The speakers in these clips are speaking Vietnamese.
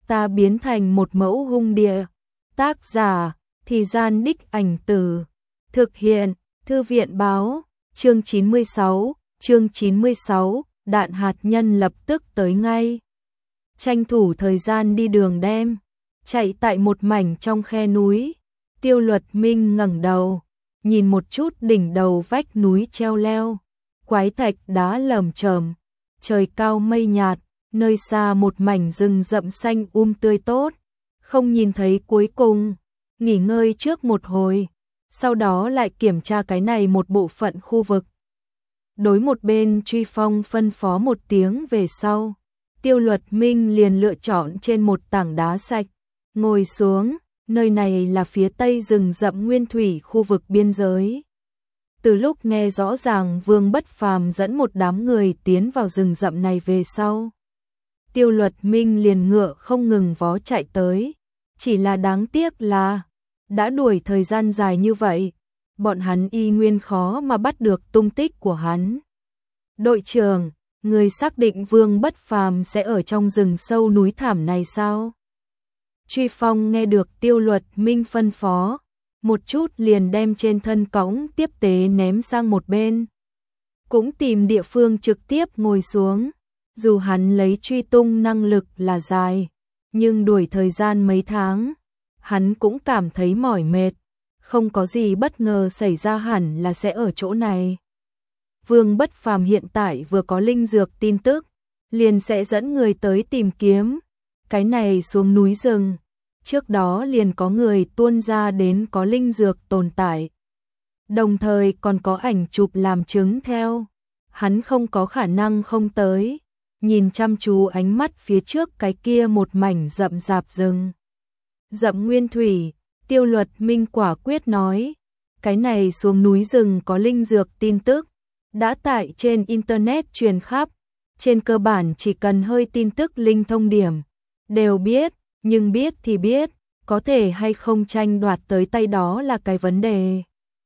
ta biến thành một mẫu hung địa. Tác giả, Thì Gian Đích Ảnh Từ. Thực hiện, Thư viện báo, chương 96, đạn hạt nhân lập tức tới ngay. Tranh thủ thời gian đi đường đêm, chạy tại một mảnh trong khe núi. Tiêu Luật Minh ngẩng đầu, nhìn một chút đỉnh đầu vách núi treo leo, quái thạch đá lởm chởm, trời cao mây nhạt, nơi xa một mảnh rừng rậm xanh tươi tốt, không nhìn thấy cuối cùng. Nghỉ ngơi trước một hồi, sau đó lại kiểm tra cái này một bộ phận khu vực. Đối một bên Truy Phong phân phó một tiếng về sau, Tiêu Luật Minh liền lựa chọn trên một tảng đá sạch, ngồi xuống. Nơi này là phía tây rừng rậm nguyên thủy khu vực biên giới. Từ lúc nghe rõ ràng Vương Bất Phàm dẫn một đám người tiến vào rừng rậm này về sau, Tiêu Luật Minh liền ngựa không ngừng vó chạy tới. Chỉ là đáng tiếc là, đã đuổi thời gian dài như vậy, bọn hắn y nguyên khó mà bắt được tung tích của hắn. Đội trưởng, người xác định Vương Bất Phàm sẽ ở trong rừng sâu núi thảm này sao? Truy Phong nghe được Tiêu Luật Minh phân phó, một chút liền đem trên thân cõng tiếp tế ném sang một bên. Cũng tìm địa phương trực tiếp ngồi xuống, dù hắn lấy truy tung năng lực là dài, nhưng đuổi thời gian mấy tháng, hắn cũng cảm thấy mỏi mệt, không có gì bất ngờ xảy ra hẳn là sẽ ở chỗ này. Vương Bất Phàm hiện tại vừa có linh dược tin tức, liền sẽ dẫn người tới tìm kiếm. Cái này xuống núi rừng, trước đó liền có người tuôn ra đến có linh dược tồn tại. Đồng thời còn có ảnh chụp làm chứng theo. Hắn không có khả năng không tới, nhìn chăm chú ánh mắt phía trước cái kia một mảnh rậm rạp rừng. Rậm nguyên thủy, Tiêu Luật Minh quả quyết nói, cái này xuống núi rừng có linh dược tin tức, đã tại trên Internet truyền khắp, trên cơ bản chỉ cần hơi tin tức linh thông điểm, đều biết, nhưng biết thì biết, có thể hay không tranh đoạt tới tay đó là cái vấn đề.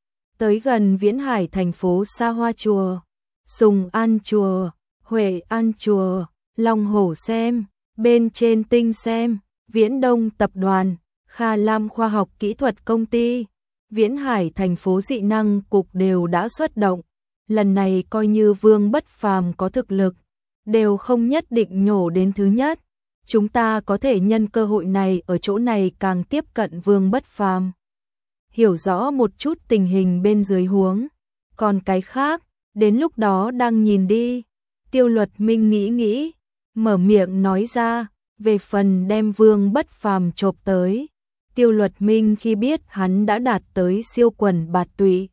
Tới gần Viễn Hải thành phố Sa Hoa Chùa, Sùng An Chùa, Huệ An Chùa, Long Hổ Xem, bên trên Tinh Xem, Viễn Đông Tập đoàn, Kha Lam Khoa học Kỹ thuật Công ty, Viễn Hải thành phố Dị năng Cục đều đã xuất động. Lần này coi như Vương Bất Phàm có thực lực, đều không nhất định nhổ đến thứ nhất. Chúng ta có thể nhân cơ hội này ở chỗ này càng tiếp cận Vương Bất Phàm, hiểu rõ một chút tình hình bên dưới huống, còn cái khác, đến lúc đó đang nhìn đi. Tiêu Luật Minh nghĩ, mở miệng nói ra, về phần đem Vương Bất Phàm chộp tới. Tiêu Luật Minh khi biết hắn đã đạt tới siêu quần bạt tụy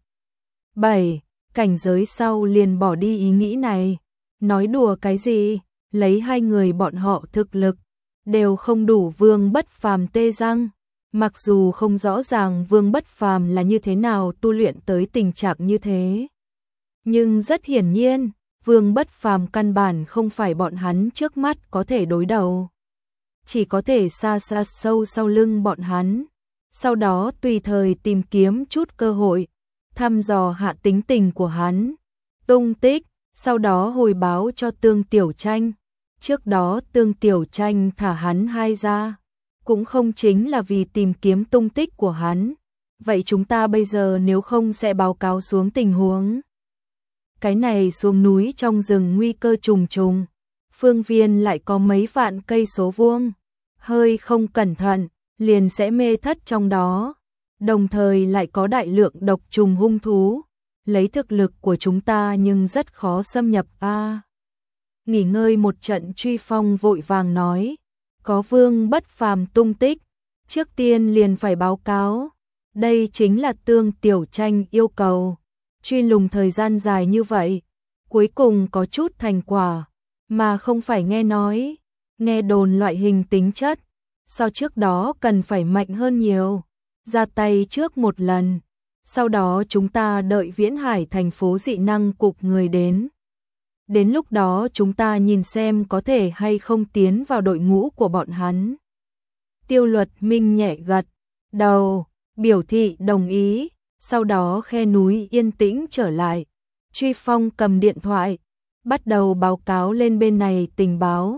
7 cảnh giới sau liền bỏ đi ý nghĩ này. Nói đùa cái gì, lấy hai người bọn họ thực lực đều không đủ Vương Bất Phàm tê răng. Mặc dù không rõ ràng Vương Bất Phàm là như thế nào tu luyện tới tình trạng như thế, nhưng rất hiển nhiên, Vương Bất Phàm căn bản không phải bọn hắn trước mắt có thể đối đầu. Chỉ có thể xa xa sâu sau lưng bọn hắn, sau đó tùy thời tìm kiếm chút cơ hội, thăm dò hạ tính tình của hắn, tung tích, sau đó hồi báo cho Tương Tiểu Tranh. Trước đó Tương Tiểu Tranh thả hắn hai ra, cũng không chính là vì tìm kiếm tung tích của hắn. Vậy chúng ta bây giờ nếu không sẽ báo cáo xuống tình huống. Cái này xuống núi trong rừng nguy cơ trùng trùng, phương viên lại có mấy vạn cây số vuông, hơi không cẩn thận, liền sẽ mê thất trong đó. Đồng thời lại có đại lượng độc trùng hung thú, lấy thực lực của chúng ta nhưng rất khó xâm nhập a. Nghỉ ngơi một trận, Truy Phong vội vàng nói, có Vương Bất Phàm tung tích, trước tiên liền phải báo cáo. Đây chính là Tương Tiểu Tranh yêu cầu. Truy lùng thời gian dài như vậy, cuối cùng có chút thành quả, mà không phải nghe nói, nghe đồn loại hình tính chất, so trước đó cần phải mạnh hơn nhiều. Ra tay trước một lần, sau đó chúng ta đợi Viễn Hải thành phố Dị năng Cục người đến. Đến lúc đó chúng ta nhìn xem có thể hay không tiến vào đội ngũ của bọn hắn. Tiêu Luật Minh nhẹ gật đầu, biểu thị đồng ý. Sau đó khe núi yên tĩnh trở lại. Truy Phong cầm điện thoại, bắt đầu báo cáo lên bên này tình báo.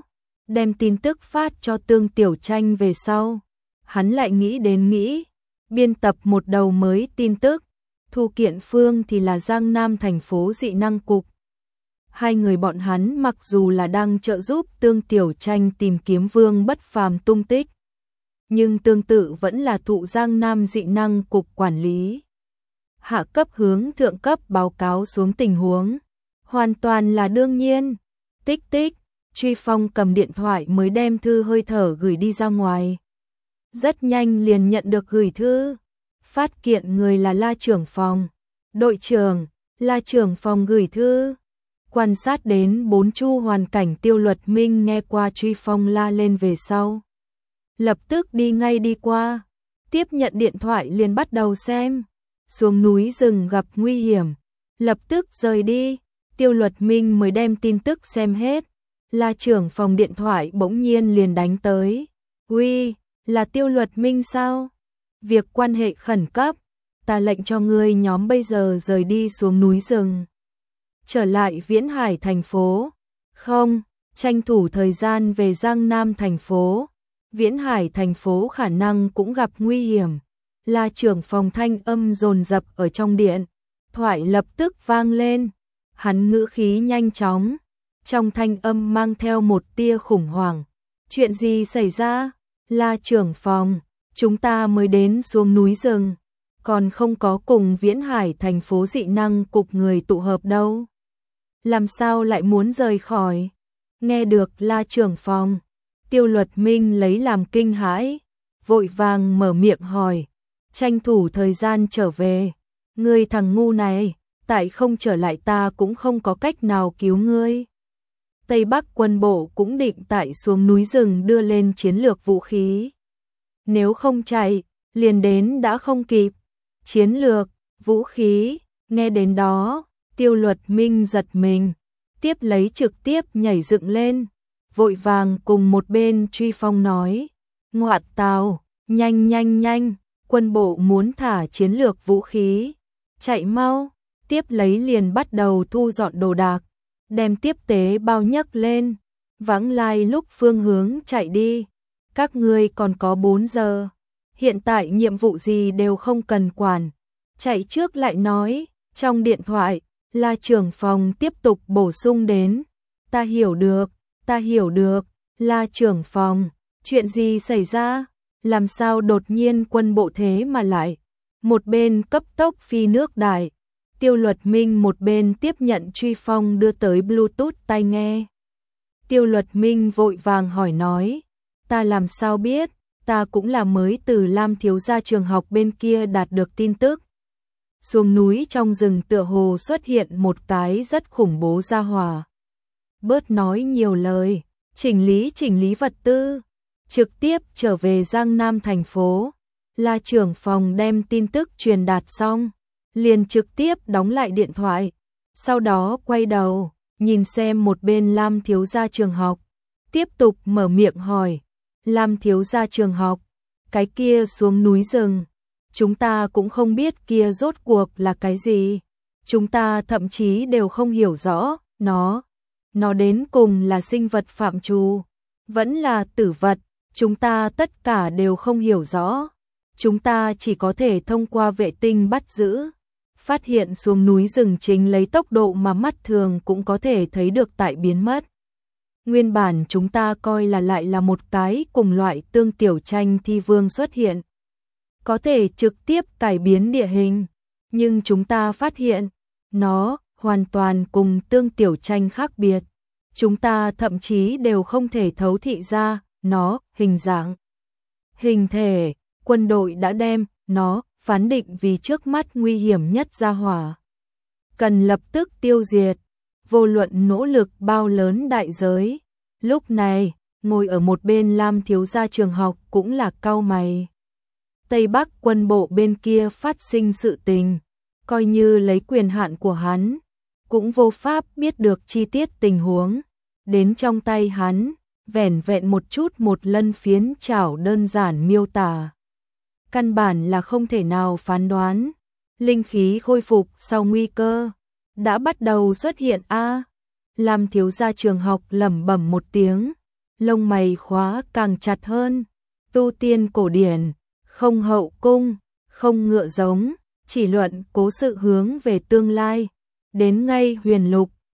đem tin tức phát cho Tương Tiểu Tranh về sau. Hắn lại nghĩ, biên tập một đầu mới tin tức, Thu Kiện Phương thì là Giang Nam thành phố dị năng cục. Hai người bọn hắn mặc dù là đang trợ giúp Tương Tiểu Tranh tìm kiếm Vương Bất Phàm tung tích, nhưng tương tự vẫn là thụ Giang Nam dị năng cục quản lý. Hạ cấp hướng thượng cấp báo cáo xuống tình huống, hoàn toàn là đương nhiên. Tích tích, Truy Phong cầm điện thoại mới đem thư hơi thở gửi đi ra ngoài. Rất nhanh liền nhận được gửi thư. Phát kiện người là La trưởng phòng. Đội trưởng, La trưởng phòng gửi thư. Quan sát đến 4 chu hoàn cảnh Tiêu Luật Minh nghe qua Truy Phong la lên về sau. Lập tức đi ngay đi qua. Tiếp nhận điện thoại liền bắt đầu xem. Xuống núi rừng gặp nguy hiểm. Lập tức rời đi. Tiêu Luật Minh mới đem tin tức xem hết. La trưởng phòng điện thoại bỗng nhiên liền đánh tới. Uy, là Tiêu Luật Minh sao? Việc quan hệ khẩn cấp. Ta lệnh cho ngươi nhóm bây giờ rời đi xuống núi rừng. Trở lại Viễn Hải thành phố. Không, tranh thủ thời gian về Giang Nam thành phố. Viễn Hải thành phố khả năng cũng gặp nguy hiểm. La trưởng phòng thanh âm dồn dập ở trong điện. Thoại lập tức vang lên. Hắn ngữ khí nhanh chóng. Trong thanh âm mang theo một tia khủng hoảng. Chuyện gì xảy ra? La trưởng phòng, chúng ta mới đến xuống núi rừng. Còn không có cùng Viễn Hải thành phố dị năng cục người tụ hợp đâu. Làm sao lại muốn rời khỏi? Nghe được La trưởng phòng, Tiêu Luật Minh lấy làm kinh hãi, vội vàng mở miệng hỏi, tranh thủ thời gian trở về. Ngươi thằng ngu này, tại không trở lại ta cũng không có cách nào cứu ngươi. Tây Bắc quân bộ cũng định tại xuống núi rừng đưa lên chiến lược vũ khí. Nếu không chạy, liền đến đã không kịp. Chiến lược, vũ khí, nghe đến đó, Tiêu Luật Minh giật mình, tiếp lấy trực tiếp nhảy dựng lên, vội vàng cùng một bên Truy Phong nói, ngoạn tào, nhanh, quân bộ muốn thả chiến lược vũ khí, chạy mau, tiếp lấy liền bắt đầu thu dọn đồ đạc, đem tiếp tế bao nhấc lên, vãng lai lúc phương hướng chạy đi, các ngươi còn có 4 giờ, hiện tại nhiệm vụ gì đều không cần quản, chạy trước lại nói, trong điện thoại, La trưởng phòng tiếp tục bổ sung đến, ta hiểu được, La trưởng phòng, chuyện gì xảy ra, làm sao đột nhiên quân bộ thế mà lại, một bên cấp tốc phi nước đại, Tiêu Luật Minh một bên tiếp nhận Truy Phong đưa tới Bluetooth tai nghe. Tiêu Luật Minh vội vàng hỏi nói, ta làm sao biết, ta cũng là mới từ Lam thiếu gia trường học bên kia đạt được tin tức. Xuống núi trong rừng tựa hồ xuất hiện một cái rất khủng bố gia hỏa. Bớt nói nhiều lời, chỉnh lý vật tư, trực tiếp trở về Giang Nam thành phố. La trưởng phòng đem tin tức truyền đạt xong, liền trực tiếp đóng lại điện thoại, sau đó quay đầu, nhìn xem một bên Lam thiếu gia trường học, tiếp tục mở miệng hỏi, Lam thiếu gia trường học, cái kia xuống núi rừng, chúng ta cũng không biết kia rốt cuộc là cái gì, chúng ta thậm chí đều không hiểu rõ, nó đến cùng là sinh vật phạm trù, vẫn là tử vật, chúng ta tất cả đều không hiểu rõ, chúng ta chỉ có thể thông qua vệ tinh bắt giữ. Phát hiện xuống núi rừng chính lấy tốc độ mà mắt thường cũng có thể thấy được tại biến mất. Nguyên bản chúng ta coi là lại là một cái cùng loại Tương Tiểu Tranh thi vương xuất hiện. Có thể trực tiếp cải biến địa hình, nhưng chúng ta phát hiện, nó hoàn toàn cùng Tương Tiểu Tranh khác biệt. Chúng ta thậm chí đều không thể thấu thị ra, nó, hình dạng, hình thể, quân đội đã đem, nó phán định vì trước mắt nguy hiểm nhất gia hỏa. Cần lập tức tiêu diệt, vô luận nỗ lực bao lớn đại giới. Lúc này, ngồi ở một bên Lam thiếu gia trường học cũng là cau mày. Tây Bắc quân bộ bên kia phát sinh sự tình, coi như lấy quyền hạn của hắn, cũng vô pháp biết được chi tiết tình huống. Đến trong tay hắn, vẻn vẹn một chút một lân phiến chảo đơn giản miêu tả. Căn bản là không thể nào phán đoán. Linh khí khôi phục sau nguy cơ đã bắt đầu xuất hiện a. Lam thiếu gia trường học lẩm bẩm một tiếng, lông mày khóa càng chặt hơn. Tu tiên cổ điển, không hậu cung, không ngựa giống, chỉ luận cố sự hướng về tương lai. Đến ngay huyền lục,